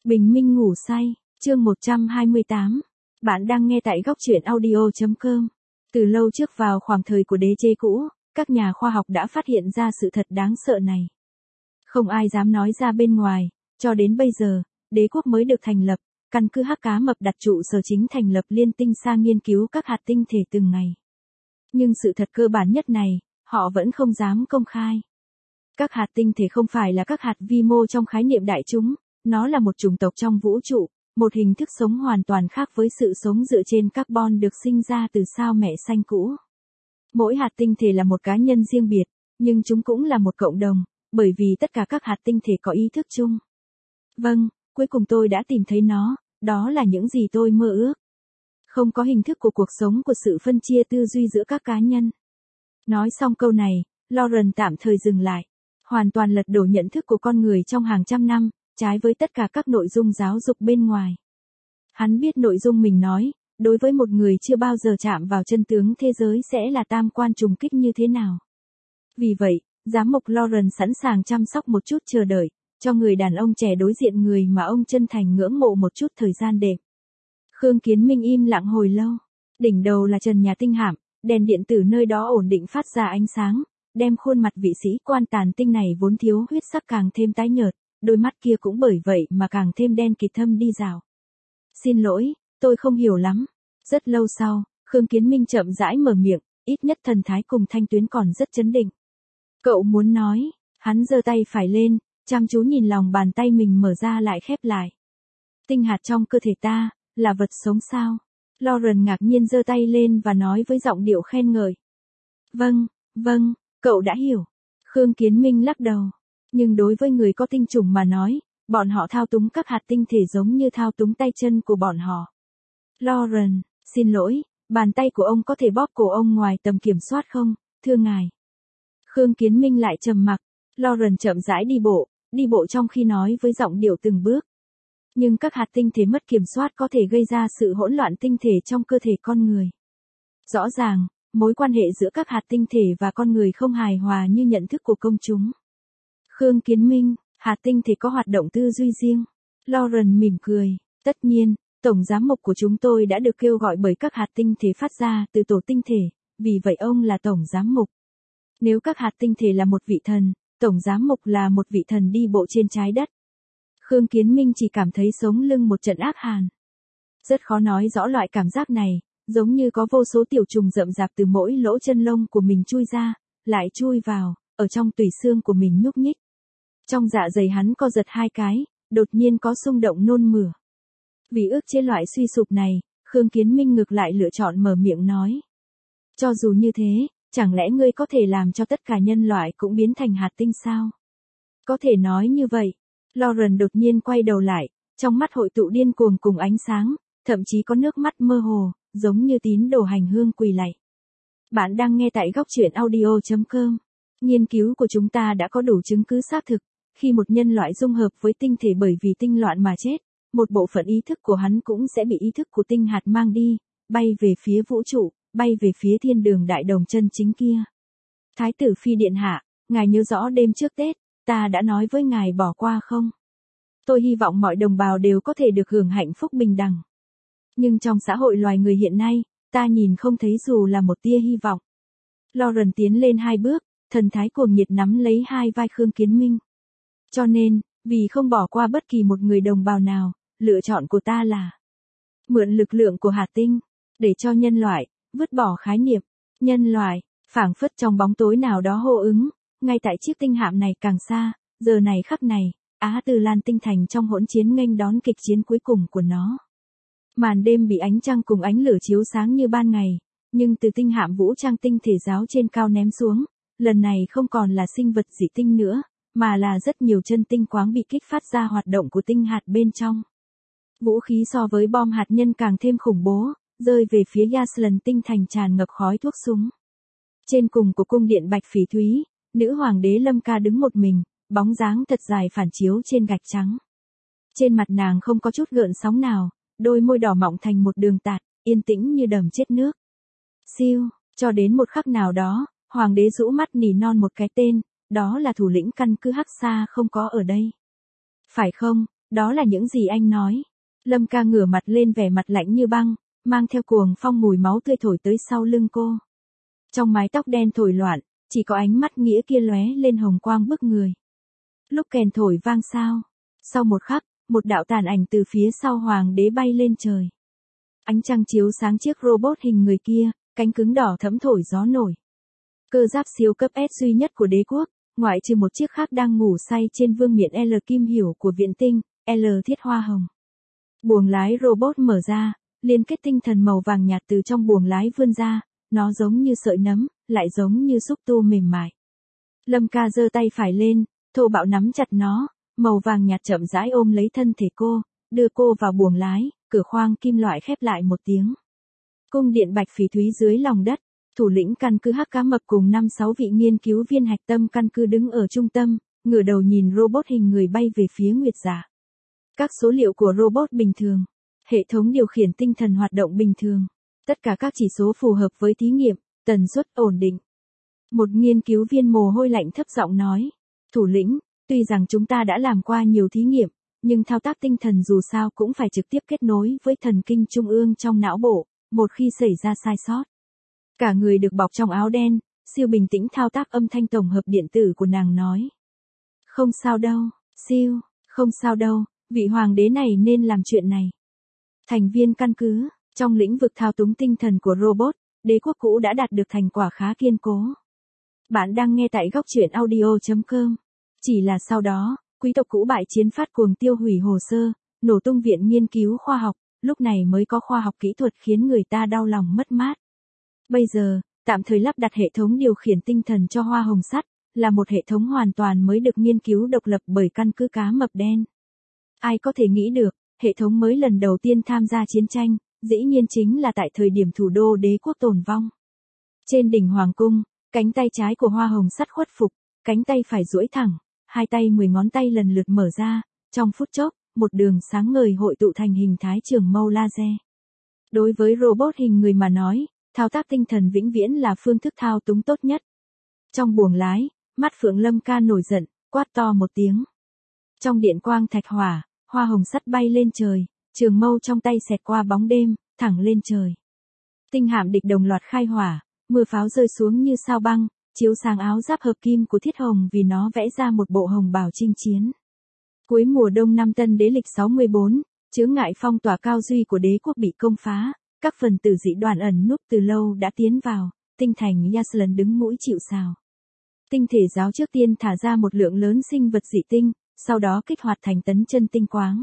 Bình minh ngủ say, chương 128. Bạn đang nghe tại góc truyện audio.com. Từ lâu trước vào khoảng thời của đế chế cũ, các nhà khoa học đã phát hiện ra sự thật đáng sợ này. Không ai dám nói ra bên ngoài, cho đến bây giờ, đế quốc mới được thành lập, căn cứ Hắc Cá Mập đặt trụ sở chính thành lập liên tinh xa nghiên cứu các hạt tinh thể từng ngày. Nhưng sự thật cơ bản nhất này, họ vẫn không dám công khai. Các hạt tinh thể không phải là các hạt vi mô trong khái niệm đại chúng, nó là một chủng tộc trong vũ trụ, một hình thức sống hoàn toàn khác với sự sống dựa trên carbon được sinh ra từ sao mẹ xanh cũ. Mỗi hạt tinh thể là một cá nhân riêng biệt, nhưng chúng cũng là một cộng đồng, bởi vì tất cả các hạt tinh thể có ý thức chung. Vâng, cuối cùng tôi đã tìm thấy nó, đó là những gì tôi mơ ước. Không có hình thức của cuộc sống của sự phân chia tư duy giữa các cá nhân. Nói xong câu này, Lauren tạm thời dừng lại. Hoàn toàn lật đổ nhận thức của con người trong hàng trăm năm, trái với tất cả các nội dung giáo dục bên ngoài. Hắn biết nội dung mình nói, đối với một người chưa bao giờ chạm vào chân tướng thế giới sẽ là tam quan trùng kích như thế nào. Vì vậy, giám mục Lauren sẵn sàng chăm sóc một chút chờ đợi, cho người đàn ông trẻ đối diện người mà ông chân thành ngưỡng mộ một chút thời gian đệm. Khương Kiến Minh im lặng hồi lâu. Đỉnh đầu là trần nhà tinh hạm, đèn điện tử nơi đó ổn định phát ra ánh sáng, đem khuôn mặt vị sĩ quan tàn tinh này vốn thiếu huyết sắc càng thêm tái nhợt, đôi mắt kia cũng bởi vậy mà càng thêm đen kịt thâm đi rào. Xin lỗi, tôi không hiểu lắm. Rất lâu sau, Khương Kiến Minh chậm rãi mở miệng, ít nhất thần thái cùng Thanh Tuyến còn rất chấn định. Cậu muốn nói, hắn giơ tay phải lên, chăm chú nhìn lòng bàn tay mình mở ra lại khép lại. Tinh hạt trong cơ thể ta, là vật sống sao? Lauren ngạc nhiên giơ tay lên và nói với giọng điệu khen ngợi. Vâng, cậu đã hiểu. Khương Kiến Minh lắc đầu. Nhưng đối với người có tinh trùng mà nói, bọn họ thao túng các hạt tinh thể giống như thao túng tay chân của bọn họ. Lauren, xin lỗi, bàn tay của ông có thể bóp cổ ông ngoài tầm kiểm soát không, thưa ngài? Khương Kiến Minh lại trầm mặc. Lauren chậm rãi đi bộ trong khi nói với giọng điệu từng bước. Nhưng các hạt tinh thể mất kiểm soát có thể gây ra sự hỗn loạn tinh thể trong cơ thể con người. Rõ ràng, mối quan hệ giữa các hạt tinh thể và con người không hài hòa như nhận thức của công chúng. Khương Kiến Minh, hạt tinh thể có hoạt động tư duy riêng. Lauren mỉm cười, tất nhiên, tổng giám mục của chúng tôi đã được kêu gọi bởi các hạt tinh thể phát ra từ tổ tinh thể, vì vậy ông là tổng giám mục. Nếu các hạt tinh thể là một vị thần, tổng giám mục là một vị thần đi bộ trên trái đất. Khương Kiến Minh chỉ cảm thấy sống lưng một trận ác hàn. Rất khó nói rõ loại cảm giác này, giống như có vô số tiểu trùng rậm rạp từ mỗi lỗ chân lông của mình chui ra, lại chui vào, ở trong tủy xương của mình nhúc nhích. Trong dạ dày hắn co giật hai cái, đột nhiên có xung động nôn mửa. Vì ức chế loại suy sụp này, Khương Kiến Minh ngược lại lựa chọn mở miệng nói. Cho dù như thế, chẳng lẽ ngươi có thể làm cho tất cả nhân loại cũng biến thành hạt tinh sao? Có thể nói như vậy. Lauren đột nhiên quay đầu lại, trong mắt hội tụ điên cuồng cùng ánh sáng, thậm chí có nước mắt mơ hồ, giống như tín đồ hành hương quỳ lạy. Bạn đang nghe tại góc truyện audio.com. Nghiên cứu của chúng ta đã có đủ chứng cứ xác thực, khi một nhân loại dung hợp với tinh thể bởi vì tinh loạn mà chết, một bộ phận ý thức của hắn cũng sẽ bị ý thức của tinh hạt mang đi, bay về phía vũ trụ, bay về phía thiên đường đại đồng chân chính kia. Thái tử Phi điện hạ, ngài nhớ rõ đêm trước Tết, ta đã nói với ngài bỏ qua không? Tôi hy vọng mọi đồng bào đều có thể được hưởng hạnh phúc bình đẳng. Nhưng trong xã hội loài người hiện nay, ta nhìn không thấy dù là một tia hy vọng. Lauren tiến lên hai bước, thần thái cuồng nhiệt nắm lấy hai vai Khương Kiến Minh. Cho nên, vì không bỏ qua bất kỳ một người đồng bào nào, lựa chọn của ta là mượn lực lượng của hạt tinh, để cho nhân loại, vứt bỏ khái niệm, nhân loại, phảng phất trong bóng tối nào đó hô ứng, ngay tại chiếc tinh hạm này càng xa, giờ này khắc này, Á Từ Lan tinh thành trong hỗn chiến nghênh đón kịch chiến cuối cùng của nó. Màn đêm bị ánh trăng cùng ánh lửa chiếu sáng như ban ngày, nhưng từ tinh hạm vũ trang tinh thể giáo trên cao ném xuống, lần này không còn là sinh vật dị tinh nữa, mà là rất nhiều chân tinh quáng bị kích phát ra hoạt động của tinh hạt bên trong. Vũ khí so với bom hạt nhân càng thêm khủng bố, rơi về phía Yaslan tinh thành tràn ngập khói thuốc súng. Trên cùng của cung điện Bạch Phỉ Thúy, nữ hoàng đế Lâm Ca đứng một mình, bóng dáng thật dài phản chiếu trên gạch trắng. Trên mặt nàng không có chút gợn sóng nào, đôi môi đỏ mọng thành một đường tạt, yên tĩnh như đầm chết nước. Siêu, cho đến một khắc nào đó, hoàng đế rũ mắt nỉ non một cái tên, đó là thủ lĩnh căn cứ Hắc Sa không có ở đây. Phải không, Đó là những gì anh nói. Lâm ca ngửa mặt lên vẻ mặt lạnh như băng, mang theo cuồng phong mùi máu tươi thổi tới sau lưng cô. Trong mái tóc đen thổi loạn, chỉ có ánh mắt nghĩa kia lóe lên hồng quang bức người. Lúc kèn thổi vang sao. Sau một khắc, một đạo tàn ảnh từ phía sau hoàng đế bay lên trời. Ánh trăng chiếu sáng chiếc robot hình người kia, cánh cứng đỏ thẫm thổi gió nổi. Cơ giáp siêu cấp S duy nhất của đế quốc, ngoại trừ một chiếc khác đang ngủ say trên vương miện L Kim Hiểu của viện tinh, L Thiết Hoa Hồng. Buồng lái robot mở ra, liên kết tinh thần màu vàng nhạt từ trong buồng lái vươn ra, nó giống như sợi nấm, lại giống như xúc tu mềm mại. Lâm ca giơ tay phải lên, thô bạo nắm chặt nó, màu vàng nhạt chậm rãi ôm lấy thân thể cô, đưa cô vào buồng lái, cửa khoang kim loại khép lại một tiếng. Cung điện Bạch Phỉ Thúy dưới lòng đất, thủ lĩnh căn cứ Hắc Cá Mập cùng 5-6 vị nghiên cứu viên hạch tâm căn cứ đứng ở trung tâm, ngửa đầu nhìn robot hình người bay về phía Nguyệt Giả. Các số liệu của robot bình thường, hệ thống điều khiển tinh thần hoạt động bình thường, tất cả các chỉ số phù hợp với thí nghiệm, tần suất ổn định. Một nghiên cứu viên mồ hôi lạnh thấp giọng nói, thủ lĩnh, tuy rằng chúng ta đã làm qua nhiều thí nghiệm, nhưng thao tác tinh thần dù sao cũng phải trực tiếp kết nối với thần kinh trung ương trong não bộ, một khi xảy ra sai sót. Cả người được bọc trong áo đen, siêu bình tĩnh thao tác âm thanh tổng hợp điện tử của nàng nói. Không sao đâu, siêu, không sao đâu, vị hoàng đế này nên làm chuyện này. Thành viên căn cứ, trong lĩnh vực thao túng tinh thần của robot, đế quốc cũ đã đạt được thành quả khá kiên cố. Bạn đang nghe tại góc truyện audio.com. Chỉ là sau đó, quý tộc cũ bại chiến phát cuồng tiêu hủy hồ sơ, nổ tung viện nghiên cứu khoa học, lúc này mới có khoa học kỹ thuật khiến người ta đau lòng mất mát. Bây giờ, tạm thời lắp đặt hệ thống điều khiển tinh thần cho Hoa Hồng Sắt, là một hệ thống hoàn toàn mới được nghiên cứu độc lập bởi căn cứ Cá Mập Đen. Ai có thể nghĩ được, hệ thống mới lần đầu tiên tham gia chiến tranh, dĩ nhiên chính là tại thời điểm thủ đô đế quốc tồn vong. Trên đỉnh Hoàng cung, cánh tay trái của Hoa Hồng Sắt khuất phục, cánh tay phải duỗi thẳng, hai tay 10 ngón tay lần lượt mở ra, trong phút chốc, một đường sáng ngời hội tụ thành hình thái trường mâu laser. Đối với robot hình người mà nói, thao tác tinh thần vĩnh viễn là phương thức thao túng tốt nhất. Trong buồng lái, mắt Phượng Lâm ca nổi giận, quát to một tiếng. Trong điện quang thạch hỏa, Hoa Hồng Sắt bay lên trời, trường mâu trong tay xẹt qua bóng đêm, thẳng lên trời. Tinh hạm địch đồng loạt khai hỏa, mưa pháo rơi xuống như sao băng, chiếu sáng áo giáp hợp kim của Thiết Hồng vì nó vẽ ra một bộ hồng bào chinh chiến. Cuối mùa đông năm Tân Đế lịch 64, chướng ngại phong tỏa cao duy của đế quốc bị công phá, các phần tử dị đoàn ẩn núp từ lâu đã tiến vào, tinh thành Yaslan đứng mũi chịu sào. Tinh thể giáo trước tiên thả ra một lượng lớn sinh vật dị tinh, sau đó kích hoạt thành tấn chân tinh quáng.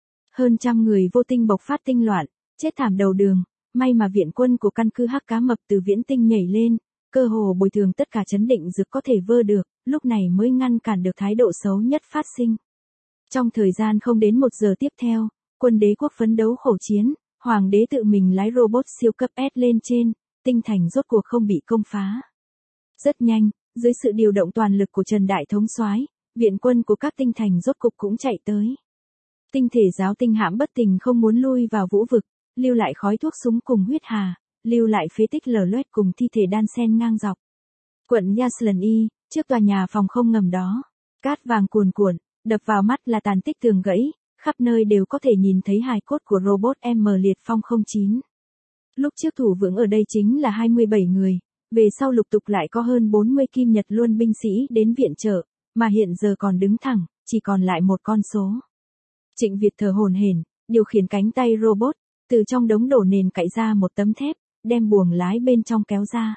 Hơn trăm người vô tinh bộc phát tinh loạn, chết thảm đầu đường, may mà viện quân của căn cứ Hắc Cá Mập từ viễn tinh nhảy lên, cơ hồ bồi thường tất cả chấn định dược có thể vơ được, lúc này mới ngăn cản được thái độ xấu nhất phát sinh. Trong thời gian không đến 1 giờ tiếp theo, quân đế quốc phấn đấu khổ chiến, hoàng đế tự mình lái robot siêu cấp S lên trên, tinh thành rốt cuộc không bị công phá. Rất nhanh, dưới sự điều động toàn lực của Trần Đại Thống soái, viện quân của các tinh thành rốt cục cũng chạy tới. Tinh thể giáo tinh hãm bất tình không muốn lui vào vũ vực, lưu lại khói thuốc súng cùng huyết hà, lưu lại phế tích lở loét cùng thi thể đan xen ngang dọc. Quận Yaslan Y, trước tòa nhà phòng không ngầm đó, cát vàng cuồn cuộn, đập vào mắt là tàn tích tường gãy, khắp nơi đều có thể nhìn thấy hài cốt của robot M Liệt Phong 09. Lúc trước thủ vững ở đây chính là 27 người, về sau lục tục lại có hơn 40 Kim Nhật Luân binh sĩ đến viện trợ, mà hiện giờ còn đứng thẳng, chỉ còn lại một con số. Trịnh Việt thở hổn hển, điều khiển cánh tay robot, từ trong đống đổ nền cạy ra một tấm thép, đem buồng lái bên trong kéo ra.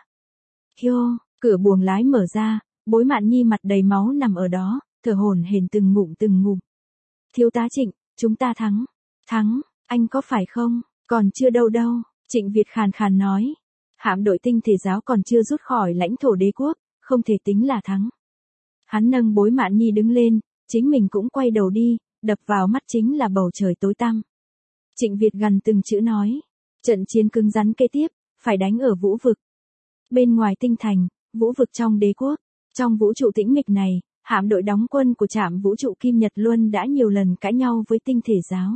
Hiô, cửa buồng lái mở ra, Bối Mạn Nhi mặt đầy máu nằm ở đó, thở hổn hển từng ngụm từng ngụm. Thiếu tá Trịnh, chúng ta thắng. Thắng, anh có phải không? Còn chưa đâu đâu, Trịnh Việt khàn khàn nói. Hạm đội tinh thể giáo còn chưa rút khỏi lãnh thổ đế quốc, không thể tính là thắng. Hắn nâng Bối Mạn Nhi đứng lên, chính mình cũng quay đầu đi, đập vào mắt chính là bầu trời tối tăm. Trịnh Việt gần từng chữ nói. Trận chiến cứng rắn kế tiếp, phải đánh ở vũ vực. Bên ngoài tinh thành, vũ vực trong đế quốc, trong vũ trụ tĩnh mịch này, hạm đội đóng quân của trạm vũ trụ Kim Nhật Luân đã nhiều lần cãi nhau với tinh thể giáo.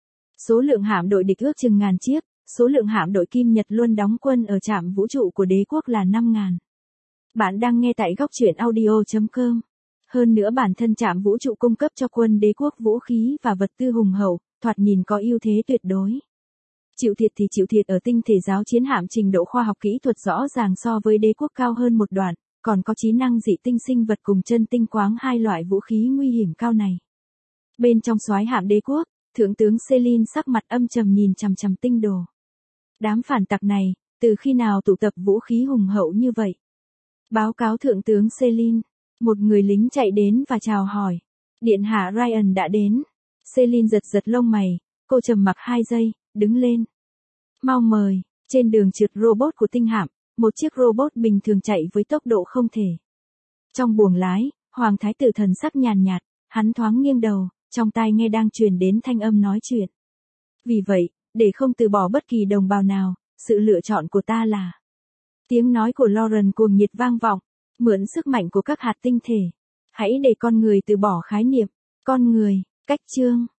Số lượng hạm đội địch ước chừng 1000 chiếc, số lượng hạm đội Kim Nhật Luân đóng quân ở trạm vũ trụ của đế quốc là 5000. Bạn đang nghe tại góc truyện audio.com. Hơn nữa bản thân trạm vũ trụ cung cấp cho quân đế quốc vũ khí và vật tư hùng hậu, thoạt nhìn có ưu thế tuyệt đối. Chịu thiệt thì chịu thiệt ở tinh thể giáo chiến hạm trình độ khoa học kỹ thuật rõ ràng so với đế quốc cao hơn một đoạn, còn có trí năng dị tinh sinh vật cùng chân tinh quáng, hai loại vũ khí nguy hiểm cao này. Bên trong soái hạm đế quốc, Thượng tướng Celine sắc mặt âm trầm nhìn chằm chằm tinh đồ. Đám phản tặc này, từ khi nào tụ tập vũ khí hùng hậu như vậy? Báo cáo Thượng tướng Celine, một người lính chạy đến và chào hỏi. Điện hạ Ryan đã đến. Celine giật giật lông mày, cô trầm mặc 2 giây, đứng lên. Mau mời. Trên đường trượt robot của tinh hạm, một chiếc robot bình thường chạy với tốc độ không thể. Trong buồng lái, Hoàng thái tử thần sắc nhàn nhạt, hắn thoáng nghiêng đầu, trong tai nghe đang truyền đến thanh âm nói chuyện. Vì vậy, để không từ bỏ bất kỳ đồng bào nào, sự lựa chọn của ta là... Tiếng nói của Lauren cuồng nhiệt vang vọng, mượn sức mạnh của các hạt tinh thể. Hãy để con người từ bỏ khái niệm, con người, cách chương.